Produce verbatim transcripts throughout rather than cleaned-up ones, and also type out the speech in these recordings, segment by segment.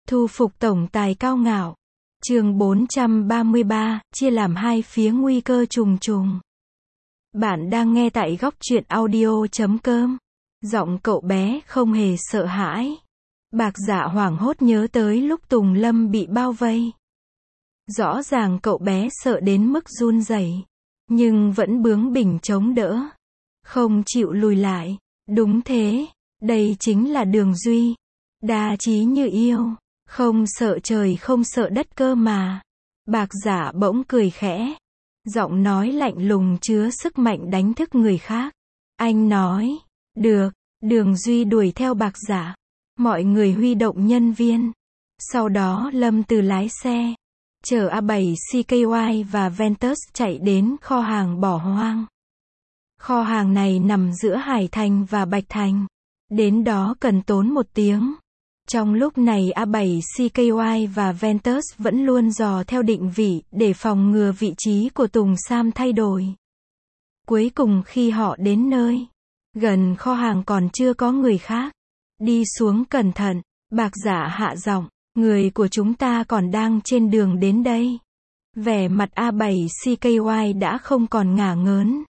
Thu phục tổng tài cao ngạo. Chương bốn trăm ba mươi ba, chia làm hai phía nguy cơ trùng trùng. Bạn đang nghe tại góc truyện audio chấm com. Giọng cậu bé không hề sợ hãi. Bạc Dạ hoảng hốt nhớ tới lúc Tùng Lâm bị bao vây. Rõ ràng cậu bé sợ đến mức run rẩy, nhưng vẫn bướng bỉnh chống đỡ, không chịu lùi lại. Đúng thế, đây chính là Đường Duy. Đa chí như yêu, không sợ trời không sợ đất cơ mà. Bạc Dạ bỗng cười khẽ, giọng nói lạnh lùng chứa sức mạnh đánh thức người khác. Anh nói, được. Đường Duy đuổi theo Bạc Dạ. Mọi người huy động nhân viên. Sau đó Lâm Từ lái xe, chở A bảy xê ca i và Ventus chạy đến kho hàng bỏ hoang. Kho hàng này nằm giữa Hải Thành và Bạch Thành. Đến đó cần tốn một tiếng. Trong lúc này A bảy xê ca i và Ventus vẫn luôn dò theo định vị để phòng ngừa vị trí của Tùng Sam thay đổi. Cuối cùng khi họ đến nơi, gần kho hàng còn chưa có người khác. Đi xuống cẩn thận, Bạc Dạ hạ giọng, người của chúng ta còn đang trên đường đến đây. Vẻ mặt A bảy xê ca i đã không còn ngả ngớn.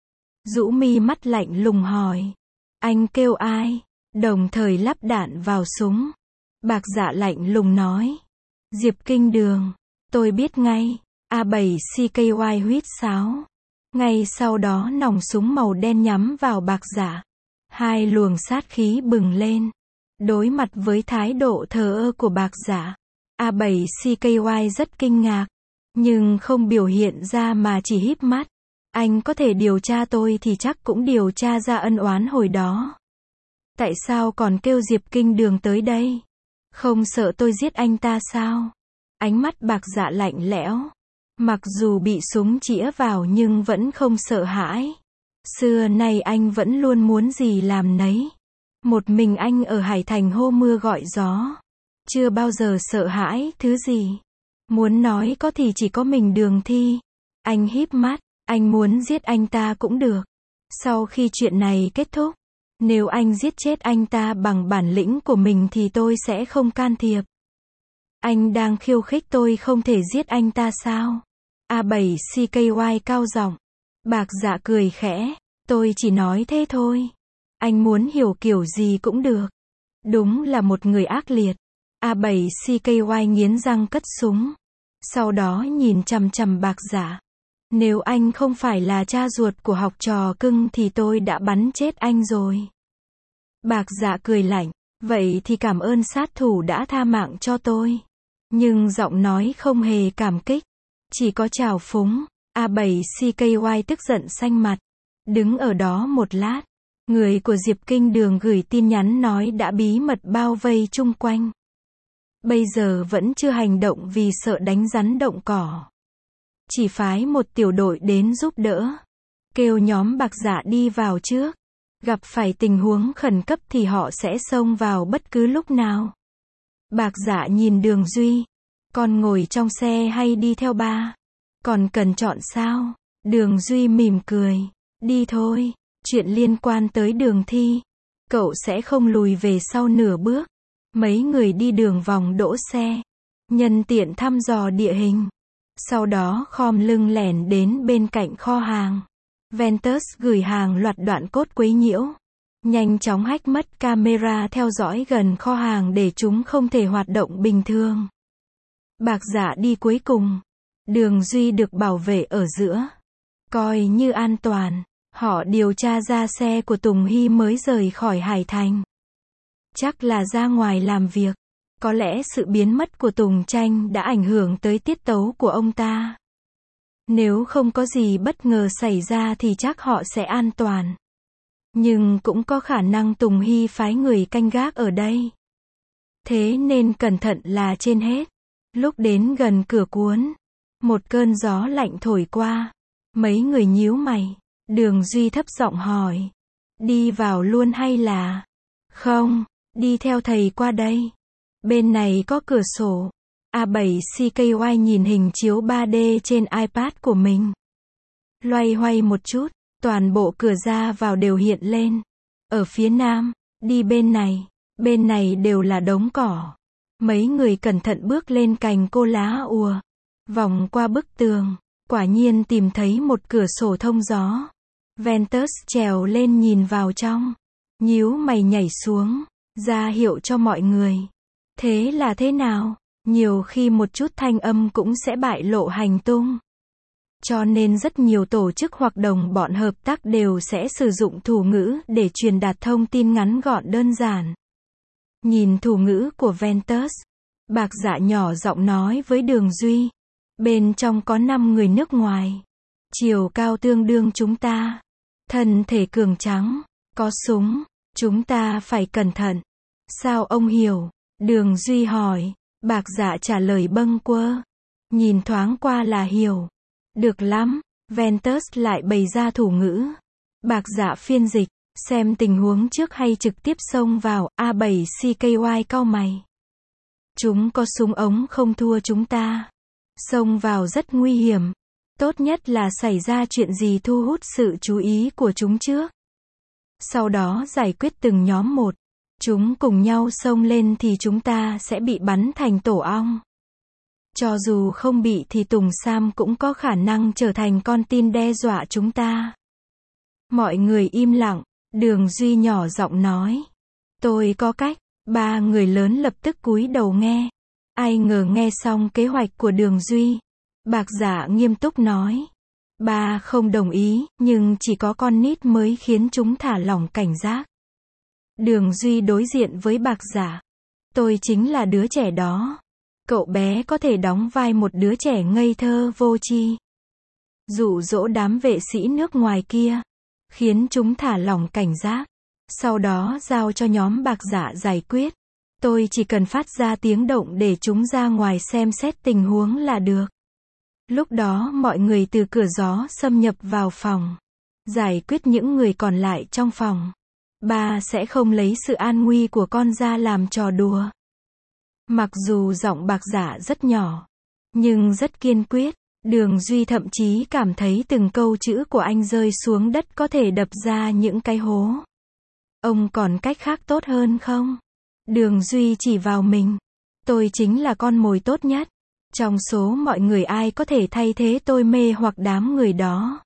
Rũ mi mắt lạnh lùng hỏi, anh kêu ai? Đồng thời lắp đạn vào súng. Bạc Dạ lạnh lùng nói, Diệp Kinh Đường. Tôi biết ngay. A bảy xê ca i huýt sáo. Ngay sau đó nòng súng màu đen nhắm vào Bạc Dạ. Hai luồng sát khí bừng lên. Đối mặt với thái độ thờ ơ của Bạc Dạ, A bảy xê ca i rất kinh ngạc, nhưng không biểu hiện ra mà chỉ híp mắt. Anh có thể điều tra tôi thì chắc cũng điều tra ra ân oán hồi đó. Tại sao còn kêu Diệp Kinh Đường tới đây? Không sợ tôi giết anh ta sao? Ánh mắt Bạc Dạ lạnh lẽo. Mặc dù bị súng chĩa vào nhưng vẫn không sợ hãi. Xưa nay anh vẫn luôn muốn gì làm nấy. Một mình anh ở Hải Thành hô mưa gọi gió. Chưa bao giờ sợ hãi thứ gì. Muốn nói có thì chỉ có mình Đường Thi. Anh híp mắt, anh muốn giết anh ta cũng được. Sau khi chuyện này kết thúc, nếu anh giết chết anh ta bằng bản lĩnh của mình thì tôi sẽ không can thiệp. Anh đang khiêu khích tôi không thể giết anh ta sao? A bảy xê ca i cao giọng. Bạc Dạ cười khẽ, tôi chỉ nói thế thôi. Anh muốn hiểu kiểu gì cũng được. Đúng là một người ác liệt. A bảy xê ca i nghiến răng cất súng. Sau đó nhìn chằm chằm Bạc Dạ. Nếu anh không phải là cha ruột của học trò cưng thì tôi đã bắn chết anh rồi. Bạc Dạ cười lạnh, vậy thì cảm ơn sát thủ đã tha mạng cho tôi. Nhưng giọng nói không hề cảm kích, chỉ có trào phúng. A bảy xê ca i tức giận xanh mặt, đứng ở đó một lát. Người của Diệp Kinh Đường gửi tin nhắn nói đã bí mật bao vây chung quanh. Bây giờ vẫn chưa hành động vì sợ đánh rắn động cỏ. Chỉ phái một tiểu đội đến giúp đỡ. Kêu nhóm Bạc Dạ đi vào trước. Gặp phải tình huống khẩn cấp thì họ sẽ xông vào bất cứ lúc nào. Bạc Dạ nhìn Đường Duy. Con ngồi trong xe hay đi theo ba? Còn cần chọn sao? Đường Duy mỉm cười. Đi thôi. Chuyện liên quan tới Đường Thi, cậu sẽ không lùi về sau nửa bước. Mấy người đi đường vòng đỗ xe, nhân tiện thăm dò địa hình. Sau đó khom lưng lẻn đến bên cạnh kho hàng. Ventus gửi hàng loạt đoạn cốt quấy nhiễu. Nhanh chóng hack mất camera theo dõi gần kho hàng để chúng không thể hoạt động bình thường. Bạc Dạ đi cuối cùng. Đường Duy được bảo vệ ở giữa. Coi như an toàn. Họ điều tra ra xe của Tùng Hy mới rời khỏi Hải Thành. Chắc là ra ngoài làm việc. Có lẽ sự biến mất của Tùng Tranh đã ảnh hưởng tới tiết tấu của ông ta. Nếu không có gì bất ngờ xảy ra thì chắc họ sẽ an toàn. Nhưng cũng có khả năng Tùng Hy phái người canh gác ở đây. Thế nên cẩn thận là trên hết. Lúc đến gần cửa cuốn, một cơn gió lạnh thổi qua. Mấy người nhíu mày. Đường Duy thấp giọng hỏi, đi vào luôn hay là? Không, đi theo thầy qua đây. Bên này có cửa sổ. A bảy xê ca i nhìn hình chiếu ba D trên iPad của mình. Loay hoay một chút, toàn bộ cửa ra vào đều hiện lên. Ở phía nam, đi bên này, bên này đều là đống cỏ. Mấy người cẩn thận bước lên cành cô lá ùa, vòng qua bức tường, quả nhiên tìm thấy một cửa sổ thông gió. Ventus trèo lên nhìn vào trong, nhíu mày nhảy xuống, ra hiệu cho mọi người. Thế là thế nào? Nhiều khi một chút thanh âm cũng sẽ bại lộ hành tung. Cho nên rất nhiều tổ chức hoặc đồng bọn hợp tác đều sẽ sử dụng thủ ngữ để truyền đạt thông tin ngắn gọn đơn giản. Nhìn thủ ngữ của Ventus, Bạc Dạ nhỏ giọng nói với Đường Duy. Bên trong có năm người nước ngoài. Chiều cao tương đương chúng ta. Thân thể cường tráng, có súng. Chúng ta phải cẩn thận. Sao ông hiểu? Đường Duy hỏi. Bạc Dạ trả lời bâng quơ. Nhìn thoáng qua là hiểu. Được lắm. Ventus lại bày ra thủ ngữ. Bạc Dạ phiên dịch. Xem tình huống trước hay trực tiếp xông vào. A bảy C K Y cau mày. Chúng có súng ống không thua chúng ta. Xông vào rất nguy hiểm. Tốt nhất là xảy ra chuyện gì thu hút sự chú ý của chúng trước. Sau đó giải quyết từng nhóm một. Chúng cùng nhau xông lên thì chúng ta sẽ bị bắn thành tổ ong. Cho dù không bị thì Tùng Sam cũng có khả năng trở thành con tin đe dọa chúng ta. Mọi người im lặng. Đường Duy nhỏ giọng nói. Tôi có cách. Ba người lớn lập tức cúi đầu nghe. Ai ngờ nghe xong kế hoạch của Đường Duy. Bạc Dạ nghiêm túc nói. Ba không đồng ý, nhưng chỉ có con nít mới khiến chúng thả lỏng cảnh giác. Đường Duy đối diện với Bạc Dạ. Tôi chính là đứa trẻ đó. Cậu bé có thể đóng vai một đứa trẻ ngây thơ vô tri. Dụ dỗ đám vệ sĩ nước ngoài kia. Khiến chúng thả lỏng cảnh giác. Sau đó giao cho nhóm Bạc Dạ giải quyết. Tôi chỉ cần phát ra tiếng động để chúng ra ngoài xem xét tình huống là được. Lúc đó mọi người từ cửa gió xâm nhập vào phòng. Giải quyết những người còn lại trong phòng. Ba sẽ không lấy sự an nguy của con ra làm trò đùa. Mặc dù giọng Bạc Dạ rất nhỏ, nhưng rất kiên quyết. Đường Duy thậm chí cảm thấy từng câu chữ của anh rơi xuống đất có thể đập ra những cái hố. Ông còn cách khác tốt hơn không? Đường Duy chỉ vào mình. Tôi chính là con mồi tốt nhất. Trong số mọi người ai có thể thay thế tôi mê hoặc đám người đó?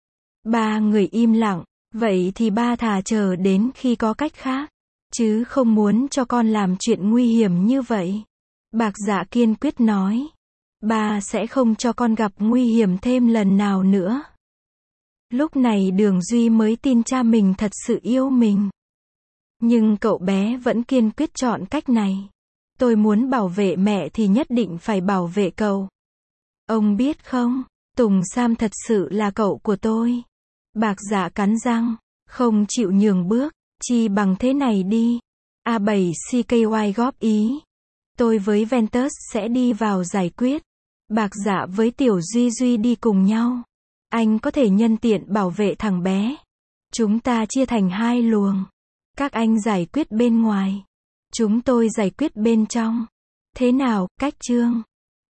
Ba người im lặng. Vậy thì ba thà chờ đến khi có cách khác. Chứ không muốn cho con làm chuyện nguy hiểm như vậy. Bạc Dạ kiên quyết nói. Ba sẽ không cho con gặp nguy hiểm thêm lần nào nữa. Lúc này Đường Duy mới tin cha mình thật sự yêu mình. Nhưng cậu bé vẫn kiên quyết chọn cách này. Tôi muốn bảo vệ mẹ thì nhất định phải bảo vệ cậu. Ông biết không, Tùng Sam thật sự là cậu của tôi. Bạc Dạ cắn răng, không chịu nhường bước, chi bằng thế này đi. A bảy C K Y góp ý. Tôi với Ventus sẽ đi vào giải quyết. Bạc Dạ với Tiểu Duy Duy đi cùng nhau. Anh có thể nhân tiện bảo vệ thằng bé. Chúng ta chia thành hai luồng. Các anh giải quyết bên ngoài. Chúng tôi giải quyết bên trong. Thế nào, cách chương?